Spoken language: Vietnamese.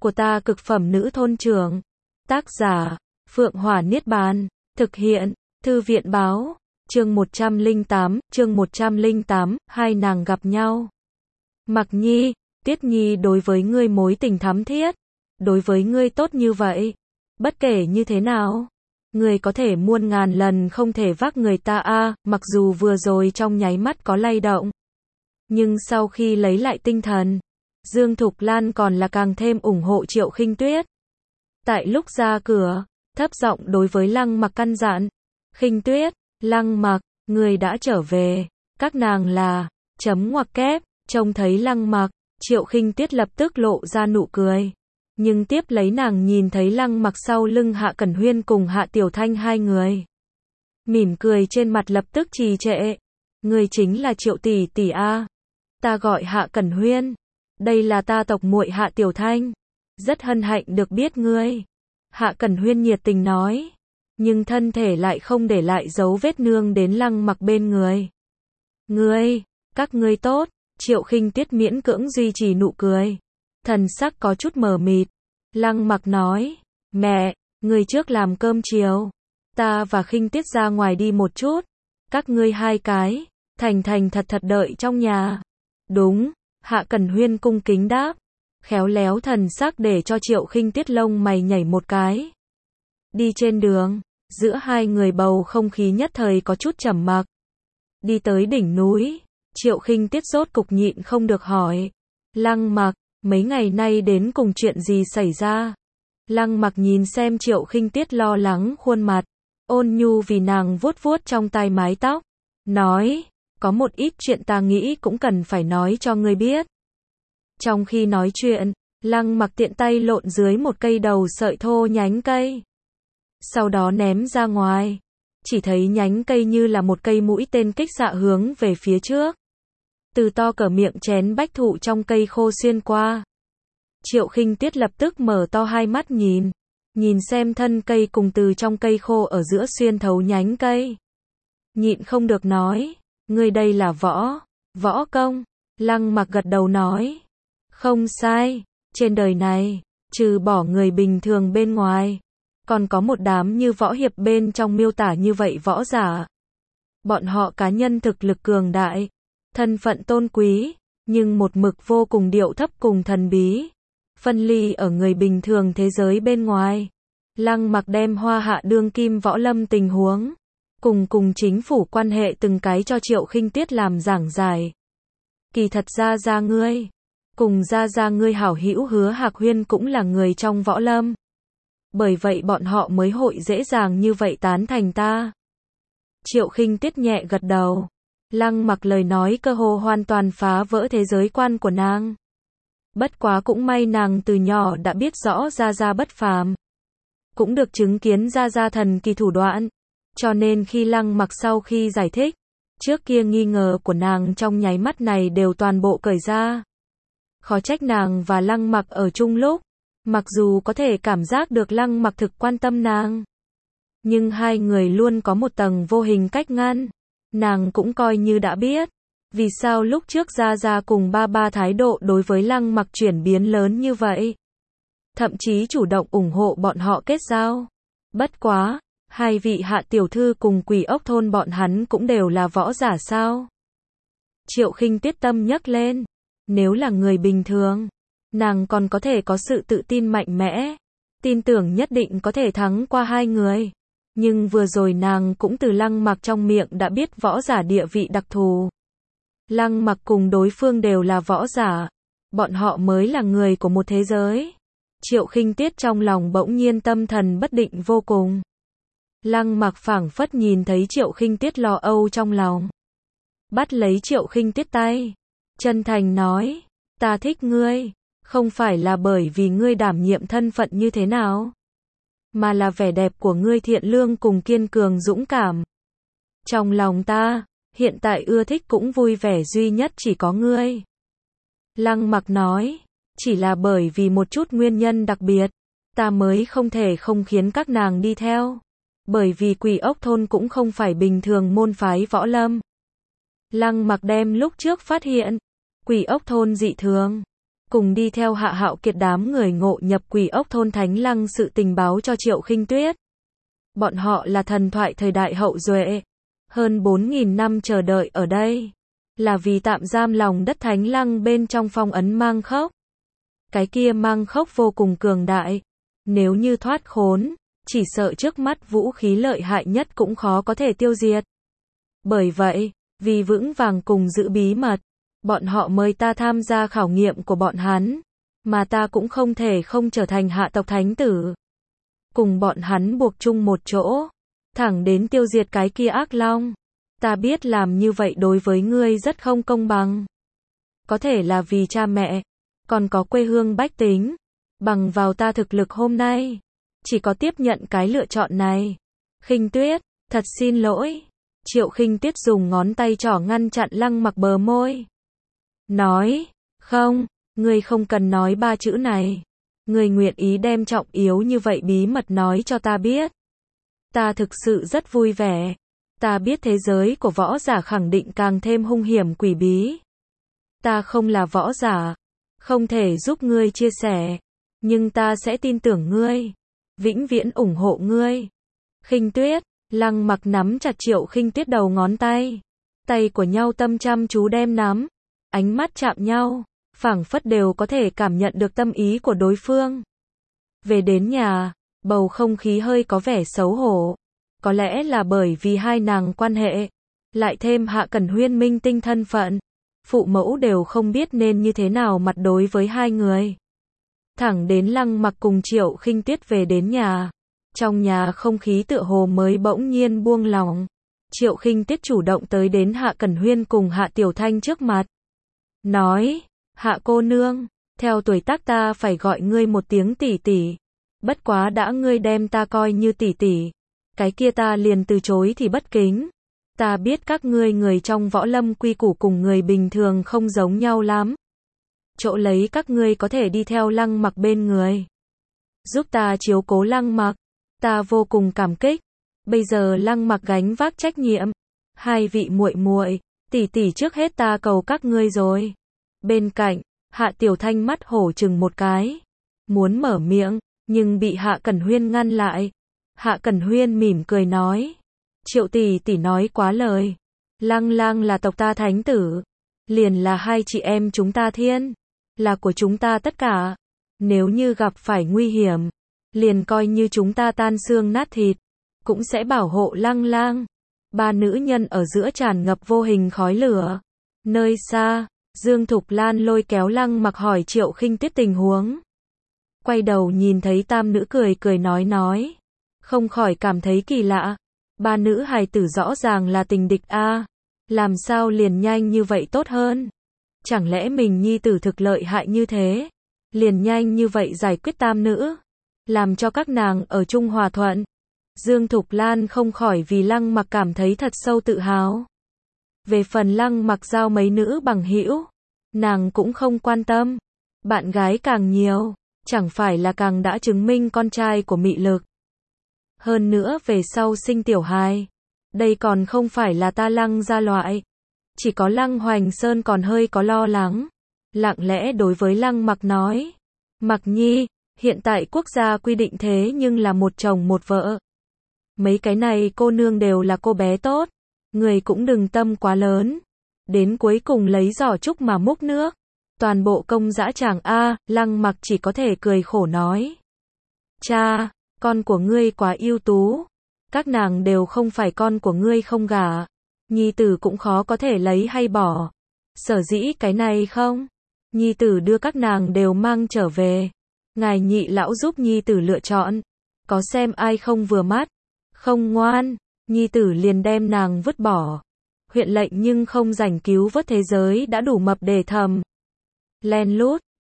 của ta cực phẩm nữ thôn trưởng. Tác giả, Phượng Hỏa Niết Bàn. Thực hiện, Thư viện Báo. Chương 108, hai nàng gặp nhau. Mặc Nhi, Tiết Nhi đối với ngươi mối tình thắm thiết. Đối với ngươi tốt như vậy. Bất kể như thế nào, ngươi có thể muôn ngàn lần không thể vác người ta a. Mặc dù vừa rồi trong nháy mắt có lay động, nhưng sau khi lấy lại tinh thần, Dương Thục Lan còn là càng thêm ủng hộ Triệu Khinh Tuyết. Tại lúc ra cửa, thấp giọng đối với Lăng Mặc căn dặn, Khinh Tuyết, Lăng Mặc, người đã trở về, các nàng là, chấm ngoặc kép, trông thấy Lăng Mặc, Triệu Khinh Tuyết lập tức lộ ra nụ cười. Nhưng tiếp lấy nàng nhìn thấy Lăng Mặc sau lưng Hạ Cẩn Huyên cùng Hạ Tiểu Thanh hai người. Mỉm cười trên mặt lập tức trì trệ. Người chính là Triệu tỷ tỷ a. Ta gọi Hạ Cẩn Huyên. Đây là ta tộc muội Hạ Tiểu Thanh. Rất hân hạnh được biết ngươi. Hạ Cẩn Huyên nhiệt tình nói. Nhưng thân thể lại không để lại dấu vết nương đến Lăng Mặc bên người. Ngươi, các ngươi tốt. Triệu Khinh Tuyết miễn cưỡng duy trì nụ cười. Thần sắc có chút mờ mịt. Lăng Mặc nói, mẹ, người trước làm cơm chiều. Ta và Khinh Tuyết ra ngoài đi một chút. Các ngươi hai cái, thành thành thật thật đợi trong nhà. Đúng, Hạ Cẩn Huyên cung kính đáp. Khéo léo thần sắc để cho Triệu Khinh Tuyết lông mày nhảy một cái. Đi trên đường, giữa hai người bầu không khí nhất thời có chút trầm mặc. Đi tới đỉnh núi, Triệu Khinh Tuyết rốt cục nhịn không được hỏi. Lăng Mặc, mấy ngày nay đến cùng chuyện gì xảy ra? Lăng Mặc nhìn xem Triệu Khinh Tuyết lo lắng khuôn mặt, ôn nhu vì nàng vuốt vuốt trong tai mái tóc, nói, có một ít chuyện ta nghĩ cũng cần phải nói cho ngươi biết. Trong khi nói chuyện, Lăng Mặc tiện tay lộn dưới một cây đầu sợi thô nhánh cây. Sau đó ném ra ngoài, chỉ thấy nhánh cây như là một cây mũi tên kích xạ hướng về phía trước. Từ to cỡ miệng chén bách thụ trong cây khô xuyên qua. Triệu Khinh Tuyết lập tức mở to hai mắt nhìn xem thân cây cùng từ trong cây khô ở giữa xuyên thấu nhánh cây. Nhịn không được nói, ngươi đây là võ công. Lăng Mặc gật đầu nói, không sai, trên đời này, trừ bỏ người bình thường bên ngoài, còn có một đám như võ hiệp bên trong miêu tả như vậy võ giả. Bọn họ cá nhân thực lực cường đại, thân phận tôn quý, nhưng một mực vô cùng điệu thấp cùng thần bí, phân ly ở người bình thường thế giới bên ngoài. Lăng Mặc đem Hoa Hạ đương kim võ lâm tình huống, cùng chính phủ quan hệ từng cái cho Triệu Khinh Tuyết làm giảng giải. Kỳ thật ra ngươi, cùng ra ngươi hảo hữu Hứa Hạc Huyên cũng là người trong võ lâm. Bởi vậy bọn họ mới hội dễ dàng như vậy tán thành ta. Triệu Khinh Tuyết nhẹ gật đầu. Lăng Mặc lời nói cơ hồ hoàn toàn phá vỡ thế giới quan của nàng. Bất quá cũng may nàng từ nhỏ đã biết rõ Gia bất phàm, cũng được chứng kiến Gia thần kỳ thủ đoạn, cho nên khi Lăng Mặc sau khi giải thích, trước kia nghi ngờ của nàng trong nháy mắt này đều toàn bộ cởi ra. Khó trách nàng và Lăng Mặc ở chung lúc, mặc dù có thể cảm giác được Lăng Mặc thực quan tâm nàng, nhưng hai người luôn có một tầng vô hình cách ngăn. Nàng cũng coi như đã biết, vì sao lúc trước Gia cùng ba thái độ đối với Lăng Mặc chuyển biến lớn như vậy. Thậm chí chủ động ủng hộ bọn họ kết giao. Bất quá, hai vị Hạ tiểu thư cùng Quỷ Ốc thôn bọn hắn cũng đều là võ giả sao? Triệu Khinh Tuyết tâm nhấc lên. Nếu là người bình thường, nàng còn có thể có sự tự tin mạnh mẽ, tin tưởng nhất định có thể thắng qua hai người. Nhưng vừa rồi nàng cũng từ Lăng Mặc trong miệng đã biết võ giả địa vị đặc thù. Lăng Mặc cùng đối phương đều là võ giả, bọn họ mới là người của một thế giới. Triệu Khinh Tuyết trong lòng bỗng nhiên tâm thần bất định vô cùng. Lăng Mặc phảng phất nhìn thấy Triệu Khinh Tuyết lo âu trong lòng. Bắt lấy Triệu Khinh Tuyết tay, chân thành nói, ta thích ngươi, không phải là bởi vì ngươi đảm nhiệm thân phận như thế nào, mà là vẻ đẹp của ngươi thiện lương cùng kiên cường dũng cảm. Trong lòng ta, hiện tại ưa thích cũng vui vẻ duy nhất chỉ có ngươi. Lăng Mặc nói, chỉ là bởi vì một chút nguyên nhân đặc biệt, ta mới không thể không khiến các nàng đi theo. Bởi vì Quỷ Ốc thôn cũng không phải bình thường môn phái võ lâm. Lăng Mặc đem lúc trước phát hiện Quỷ Ốc thôn dị thường, cùng đi theo Hạ Hạo Kiệt đám người ngộ nhập Quỷ Ốc thôn Thánh Lăng sự tình báo cho Triệu Khinh Tuyết. Bọn họ là thần thoại thời đại hậu duệ, hơn 4.000 năm chờ đợi ở đây, là vì tạm giam lòng đất Thánh Lăng bên trong phong ấn mang khốc. Cái kia mang khốc vô cùng cường đại, nếu như thoát khốn, chỉ sợ trước mắt vũ khí lợi hại nhất cũng khó có thể tiêu diệt. Bởi vậy, vì vững vàng cùng giữ bí mật, bọn họ mời ta tham gia khảo nghiệm của bọn hắn, mà ta cũng không thể không trở thành hạ tộc thánh tử. Cùng bọn hắn buộc chung một chỗ, thẳng đến tiêu diệt cái kia ác long. Ta biết làm như vậy đối với ngươi rất không công bằng. Có thể là vì cha mẹ, còn có quê hương bách tính. Bằng vào ta thực lực hôm nay, chỉ có tiếp nhận cái lựa chọn này. Khinh Tuyết, thật xin lỗi. Triệu Khinh Tuyết dùng ngón tay trỏ ngăn chặn Lăng Mặc bờ môi. Nói, không, ngươi không cần nói ba chữ này. Ngươi nguyện ý đem trọng yếu như vậy bí mật nói cho ta biết. Ta thực sự rất vui vẻ. Ta biết thế giới của võ giả khẳng định càng thêm hung hiểm quỷ bí. Ta không là võ giả, không thể giúp ngươi chia sẻ, nhưng ta sẽ tin tưởng ngươi, vĩnh viễn ủng hộ ngươi. Khinh Tuyết, Lăng Mặc nắm chặt Triệu Khinh Tuyết đầu ngón tay. Tay của nhau tâm chăm chú đem nắm, ánh mắt chạm nhau, phảng phất đều có thể cảm nhận được tâm ý của đối phương. Về đến nhà, bầu không khí hơi có vẻ xấu hổ. Có lẽ là bởi vì hai nàng quan hệ, lại thêm Hạ Cẩn Huyên minh tinh thân phận, phụ mẫu đều không biết nên như thế nào mặt đối với hai người. Thẳng đến Lăng Mặc cùng Triệu Khinh Tuyết về đến nhà, trong nhà không khí tựa hồ mới bỗng nhiên buông lỏng. Triệu Khinh Tuyết chủ động tới đến Hạ Cẩn Huyên cùng Hạ Tiểu Thanh trước mặt. Nói, Hạ cô nương, theo tuổi tác ta phải gọi ngươi một tiếng tỷ tỷ. Bất quá đã ngươi đem ta coi như tỷ tỷ, cái kia ta liền từ chối thì bất kính. Ta biết các ngươi người trong võ lâm quy củ cùng người bình thường không giống nhau lắm. Chỗ lấy các ngươi có thể đi theo Lăng Mặc bên người, giúp ta chiếu cố Lăng Mặc, ta vô cùng cảm kích. Bây giờ Lăng Mặc gánh vác trách nhiệm, hai vị muội muội, tỷ tỷ trước hết ta cầu các ngươi rồi. Bên cạnh, Hạ Tiểu Thanh mắt hổ chừng một cái, muốn mở miệng, nhưng bị Hạ Cẩn Huyên ngăn lại. Hạ Cẩn Huyên mỉm cười nói, Triệu tỷ tỷ nói quá lời. Lăng Lang là tộc ta thánh tử, liền là hai chị em chúng ta thiên, là của chúng ta tất cả. Nếu như gặp phải nguy hiểm, liền coi như chúng ta tan xương nát thịt, cũng sẽ bảo hộ Lăng Lang. Ba nữ nhân ở giữa tràn ngập vô hình khói lửa. Nơi xa, Dương Thục Lan lôi kéo Lăng Mặc hỏi Triệu Khinh Tuyết tình huống. Quay đầu nhìn thấy tam nữ cười cười nói, không khỏi cảm thấy kỳ lạ. Ba nữ hài tử rõ ràng là tình địch a, làm sao liền nhanh như vậy tốt hơn? Chẳng lẽ mình nhi tử thực lợi hại như thế, liền nhanh như vậy giải quyết tam nữ, làm cho các nàng ở chung hòa thuận? Dương Thục Lan không khỏi vì Lăng Mặc cảm thấy thật sâu tự hào. Về phần Lăng Mặc giao mấy nữ bằng hữu, nàng cũng không quan tâm. Bạn gái càng nhiều, chẳng phải là càng đã chứng minh con trai của mị lực. Hơn nữa về sau sinh tiểu hài, đây còn không phải là ta Lăng gia loại. Chỉ có Lăng Hoành Sơn còn hơi có lo lắng, lặng lẽ đối với Lăng Mặc nói, Mặc nhi, hiện tại quốc gia quy định thế nhưng là một chồng một vợ. Mấy cái này cô nương đều là cô bé tốt, người cũng đừng tâm quá lớn, đến cuối cùng lấy giỏ trúc mà múc nước. Toàn bộ công dã tràng a, Lăng Mặc chỉ có thể cười khổ nói, cha, con của ngươi quá ưu tú, các nàng đều không phải con của ngươi không gả, nhi tử cũng khó có thể lấy hay bỏ. Sở dĩ cái này không, nhi tử đưa các nàng đều mang trở về, ngài nhị lão giúp nhi tử lựa chọn, có xem ai không vừa mắt, không ngoan, nhi tử liền đem nàng vứt bỏ. Huyện lệnh nhưng không rảnh cứu vớt thế giới đã đủ mập để thầm. Len lút,